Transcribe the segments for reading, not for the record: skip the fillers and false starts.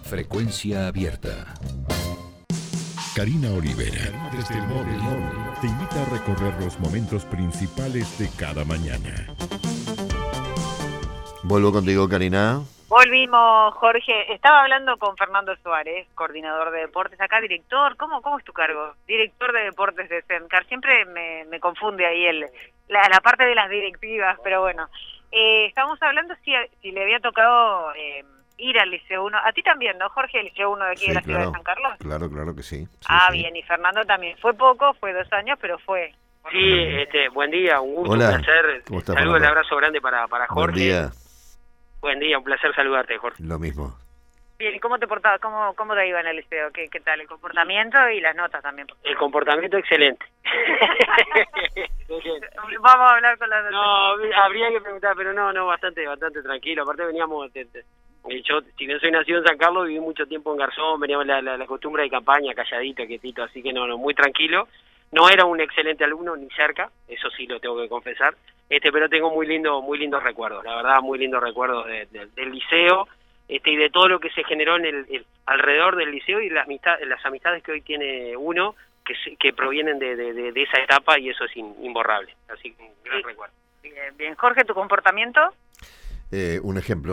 Frecuencia abierta. Karina Olivera, desde el móvil, te invita a recorrer los momentos principales de cada mañana. Vuelvo contigo, Karina. Volvimos, Jorge. Estaba hablando con Fernando Suárez, coordinador de deportes acá, director. ¿Cómo es tu cargo? Director de deportes de SEDENCAR. Siempre me confunde ahí la parte de las directivas, pero bueno. Estábamos hablando si le había tocado ir al Liceo 1. A ti también, ¿no, Jorge? El Liceo 1 de aquí de la ciudad de San Carlos. Claro que sí. Sí. Bien. Y Fernando también. Fue poco, fue 2 años, pero fue. Sí, buen día, un gusto, Hola. Un placer. ¿Cómo estás, Saludos, Fernando? un abrazo grande para Jorge. Buen día. Buen día, un placer saludarte, Jorge. Lo mismo. Bien, ¿y cómo te portabas? ¿Cómo te iba en el liceo? ¿Qué tal? El comportamiento y las notas también. El comportamiento excelente. Vamos a hablar con las No, habría que preguntar, pero no, bastante tranquilo. Aparte veníamos, yo, si bien soy nacido en San Carlos, viví mucho tiempo en Garzón, veníamos la costumbre de campaña, calladito, quietito, así que no, muy tranquilo. No era un excelente alumno, ni cerca, eso sí lo tengo que confesar, pero tengo muy lindos recuerdos, la verdad, muy lindos recuerdos del liceo, y de todo lo que se generó en el alrededor del liceo y las amistades que hoy tiene uno, que provienen de esa etapa, y eso es imborrable, así que un gran recuerdo. Bien, Jorge, ¿tu comportamiento? Un ejemplo.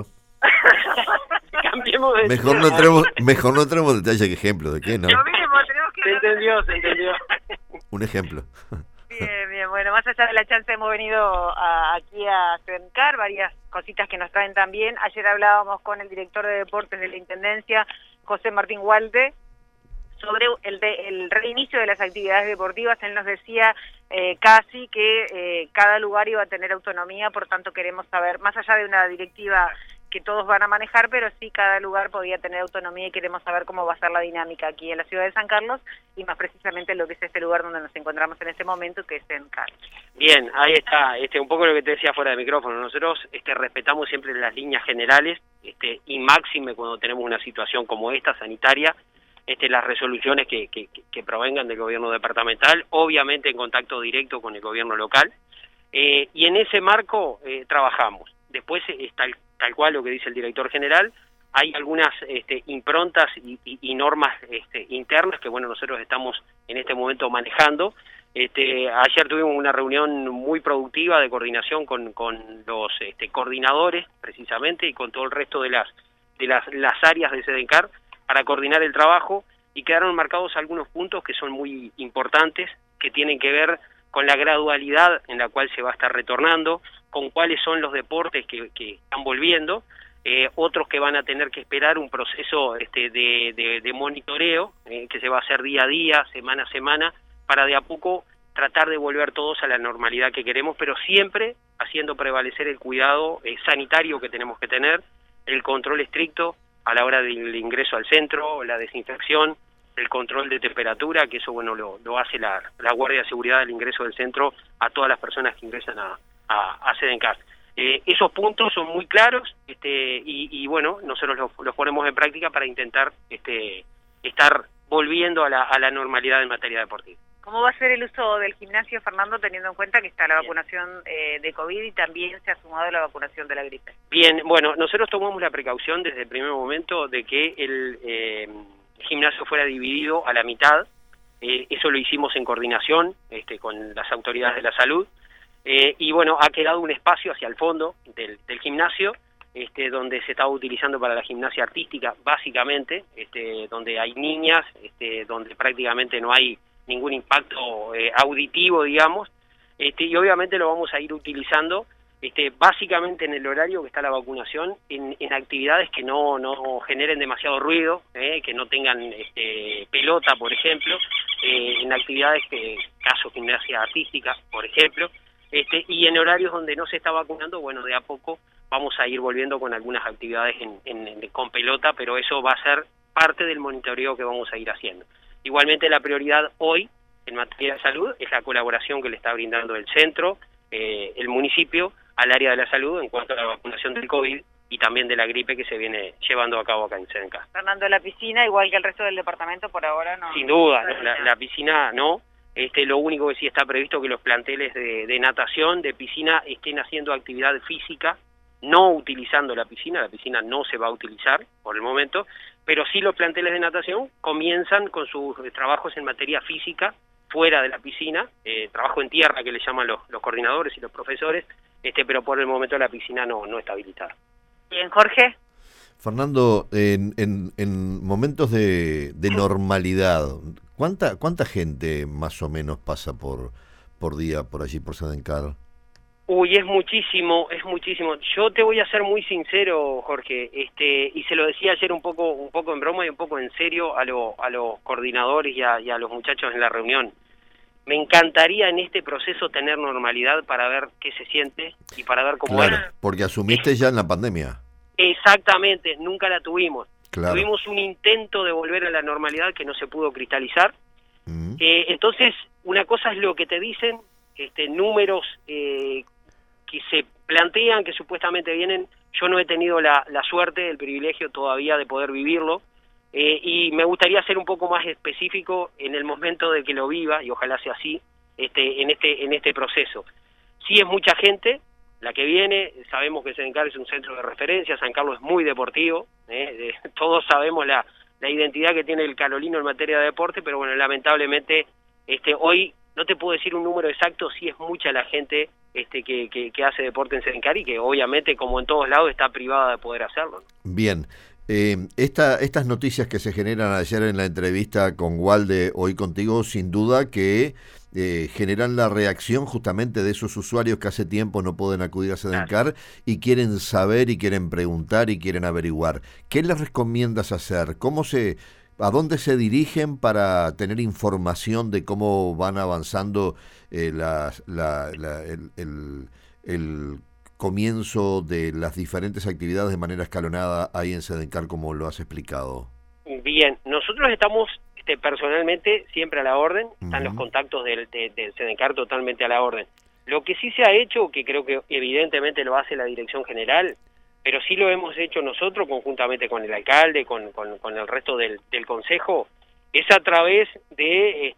Cambiemos de... Mejor no tenemos detalle que ejemplo, ¿de qué no? Lo mismo, tenemos que... Se entendió. Un ejemplo. Bien, bueno, más allá de la chance hemos venido aquí a SEDENCAR, varias cositas que nos traen también. Ayer hablábamos con el director de deportes de la Intendencia, José Martín Walde, sobre el reinicio de las actividades deportivas. Él nos decía casi que cada lugar iba a tener autonomía, por tanto queremos saber, más allá de una directiva que todos van a manejar, pero sí cada lugar podía tener autonomía, y queremos saber cómo va a ser la dinámica aquí en la ciudad de San Carlos, y más precisamente lo que es este lugar donde nos encontramos en este momento, que es SEDENCAR. Bien, ahí está, un poco lo que te decía fuera de micrófono. Nosotros respetamos siempre las líneas generales, y máxime cuando tenemos una situación como esta, sanitaria, las resoluciones que provengan del gobierno departamental, obviamente en contacto directo con el gobierno local, y en ese marco trabajamos. Después está tal cual lo que dice el director general, hay algunas improntas y normas internas que, bueno, nosotros estamos en este momento manejando. Ayer tuvimos una reunión muy productiva de coordinación con los coordinadores, precisamente, y con todo el resto de las áreas de SEDENCAR para coordinar el trabajo, y quedaron marcados algunos puntos que son muy importantes, que tienen que ver con la gradualidad en la cual se va a estar retornando, con cuáles son los deportes que están volviendo, otros que van a tener que esperar un proceso de monitoreo, que se va a hacer día a día, semana a semana, para de a poco tratar de volver todos a la normalidad que queremos, pero siempre haciendo prevalecer el cuidado sanitario que tenemos que tener, el control estricto a la hora del ingreso al centro, la desinfección, el control de temperatura, que eso, bueno, lo hace la Guardia de Seguridad del ingreso del centro a todas las personas que ingresan a SEDENCAR. Esos puntos son muy claros, y bueno, nosotros los ponemos en práctica para intentar estar volviendo a la normalidad en materia deportiva. ¿Cómo va a ser el uso del gimnasio, Fernando, teniendo en cuenta que está la vacunación de COVID y también se ha sumado la vacunación de la gripe? Bien, bueno, nosotros tomamos la precaución desde el primer momento de que el gimnasio fuera dividido a la mitad. Eso lo hicimos en coordinación con las autoridades de la salud, y bueno, ha quedado un espacio hacia el fondo del gimnasio, donde se estaba utilizando para la gimnasia artística, básicamente, donde hay niñas, donde prácticamente no hay ningún impacto auditivo, digamos, y obviamente lo vamos a ir utilizando básicamente en el horario que está la vacunación, en actividades que no generen demasiado ruido, que no tengan pelota, por ejemplo, en actividades caso gimnasia artística, por ejemplo, y en horarios donde no se está vacunando, bueno, de a poco vamos a ir volviendo con algunas actividades con pelota, pero eso va a ser parte del monitoreo que vamos a ir haciendo. Igualmente la prioridad hoy en materia de salud es la colaboración que le está brindando el centro, el municipio, al área de la salud en cuanto a la vacunación del COVID y también de la gripe que se viene llevando a cabo acá en SEDENCAR. Fernando, la piscina, igual que el resto del departamento, por ahora no. Sin duda, la piscina no. Lo único que sí está previsto que los planteles de natación, de piscina, estén haciendo actividad física no utilizando la piscina no se va a utilizar por el momento, pero sí los planteles de natación comienzan con sus trabajos en materia física fuera de la piscina, trabajo en tierra que le llaman los coordinadores y los profesores, pero por el momento la piscina no está habilitada. Bien, Jorge. Fernando, en momentos de normalidad, ¿cuánta gente más o menos pasa por día por allí, por Sedencar? Uy, es muchísimo. Yo te voy a ser muy sincero, Jorge, y se lo decía ayer un poco en broma y un poco en serio a los coordinadores y a los muchachos en la reunión. Me encantaría en este proceso tener normalidad para ver qué se siente y para ver cómo Claro, es. porque asumiste ya en la pandemia. Exactamente, nunca la tuvimos. Claro. Tuvimos un intento de volver a la normalidad que no se pudo cristalizar. Entonces, una cosa es lo que te dicen, números que se plantean, que supuestamente vienen. Yo no he tenido la suerte, el privilegio todavía de poder vivirlo, y me gustaría ser un poco más específico en el momento de que lo viva, y ojalá sea así, en este proceso. Sí es mucha gente la que viene, sabemos que Sedencar es un centro de referencia, San Carlos es muy deportivo, todos sabemos la identidad que tiene el carolino en materia de deporte, pero bueno, lamentablemente hoy no te puedo decir un número exacto, sí es mucha la gente que hace deporte en Sedencar y que obviamente, como en todos lados, está privada de poder hacerlo, ¿no? Bien. Estas noticias que se generan ayer en la entrevista con Walde, hoy contigo, sin duda que generan la reacción justamente de esos usuarios que hace tiempo no pueden acudir a Sedencar y quieren saber y quieren preguntar y quieren averiguar. ¿Qué les recomiendas hacer? ¿A dónde se dirigen para tener información de cómo van avanzando el comienzo de las diferentes actividades de manera escalonada ahí en Sedencar, como lo has explicado? Bien, nosotros estamos personalmente siempre a la orden, están los contactos del Sedencar totalmente a la orden. Lo que sí se ha hecho, que creo que evidentemente lo hace la Dirección General, pero sí lo hemos hecho nosotros conjuntamente con el alcalde, con el resto del Consejo, es a través de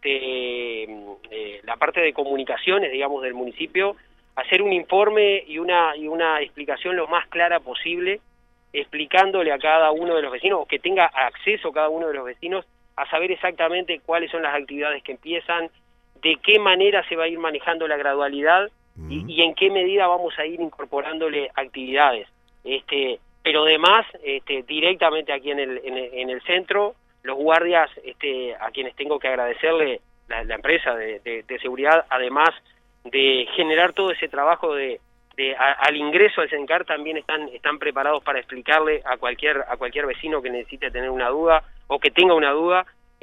la parte de comunicaciones, digamos, del municipio, hacer un informe y una explicación lo más clara posible, explicándole a cada uno de los vecinos, o que tenga acceso cada uno de los vecinos, a saber exactamente cuáles son las actividades que empiezan, de qué manera se va a ir manejando la gradualidad y en qué medida vamos a ir incorporándole actividades. Pero además, directamente aquí en el centro, los guardias, a quienes tengo que agradecerle, la empresa de seguridad, además de generar todo ese trabajo al ingreso al Sedencar, también están preparados para explicarle a cualquier vecino que necesite tener una duda o que tenga una duda,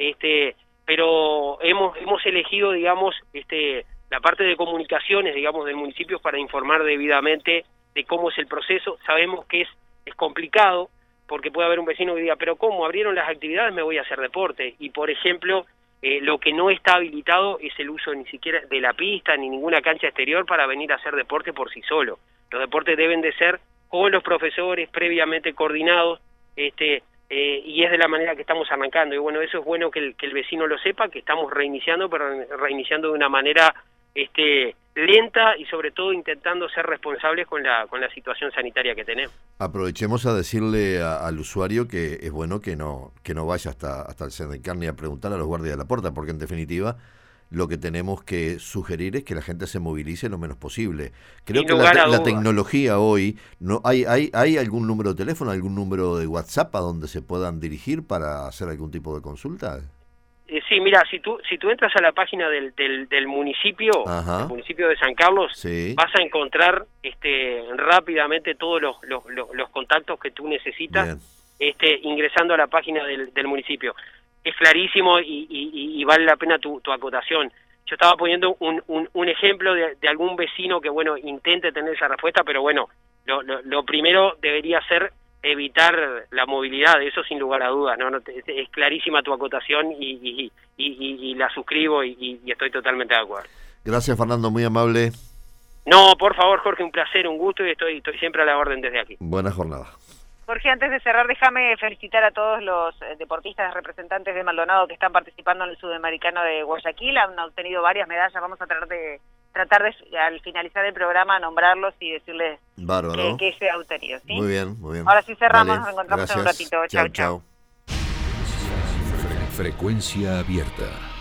pero hemos elegido, digamos, la parte de comunicaciones, digamos, del municipio para informar debidamente de cómo es el proceso. Sabemos que es complicado, porque puede haber un vecino que diga, pero ¿cómo? ¿Abrieron las actividades? Me voy a hacer deporte. Y, por ejemplo, lo que no está habilitado es el uso ni siquiera de la pista ni ninguna cancha exterior para venir a hacer deporte por sí solo. Los deportes deben de ser con los profesores previamente coordinados, y es de la manera que estamos arrancando. Y bueno, eso es bueno que el vecino lo sepa, que estamos reiniciando, pero reiniciando de una manera lenta y sobre todo intentando ser responsables con la situación sanitaria que tenemos. Aprovechemos a decirle al usuario que es bueno que no vaya hasta el Sedencar ni a preguntar a los guardias de la puerta, porque en definitiva lo que tenemos que sugerir es que la gente se movilice lo menos posible. Creo que la tecnología hoy, ¿hay algún número de teléfono, algún número de WhatsApp a donde se puedan dirigir para hacer algún tipo de consulta? Sí, mira, si tú entras a la página del municipio, el municipio de San Carlos, sí, vas a encontrar rápidamente todos los contactos que tú necesitas, ingresando a la página del municipio. Es clarísimo y vale la pena tu acotación. Yo estaba poniendo un ejemplo de algún vecino que, bueno, intente tener esa respuesta, pero bueno, lo primero debería ser evitar la movilidad, eso sin lugar a dudas, ¿no? Es clarísima tu acotación y la suscribo y estoy totalmente de acuerdo. Gracias, Fernando, muy amable. No, por favor, Jorge, un placer, un gusto y estoy siempre a la orden desde aquí. Buena jornada. Jorge, antes de cerrar, déjame felicitar a todos los deportistas representantes de Maldonado que están participando en el Sudamericano de Guayaquil. Han obtenido varias medallas, vamos a tratar de tratar de, al finalizar el programa, nombrarlos y decirles Bárbaro. que se ha obtenido, ¿sí? Muy bien, muy bien. Ahora sí cerramos, Dale, nos encontramos gracias. en un ratito. Chau, chau. Frecuencia abierta.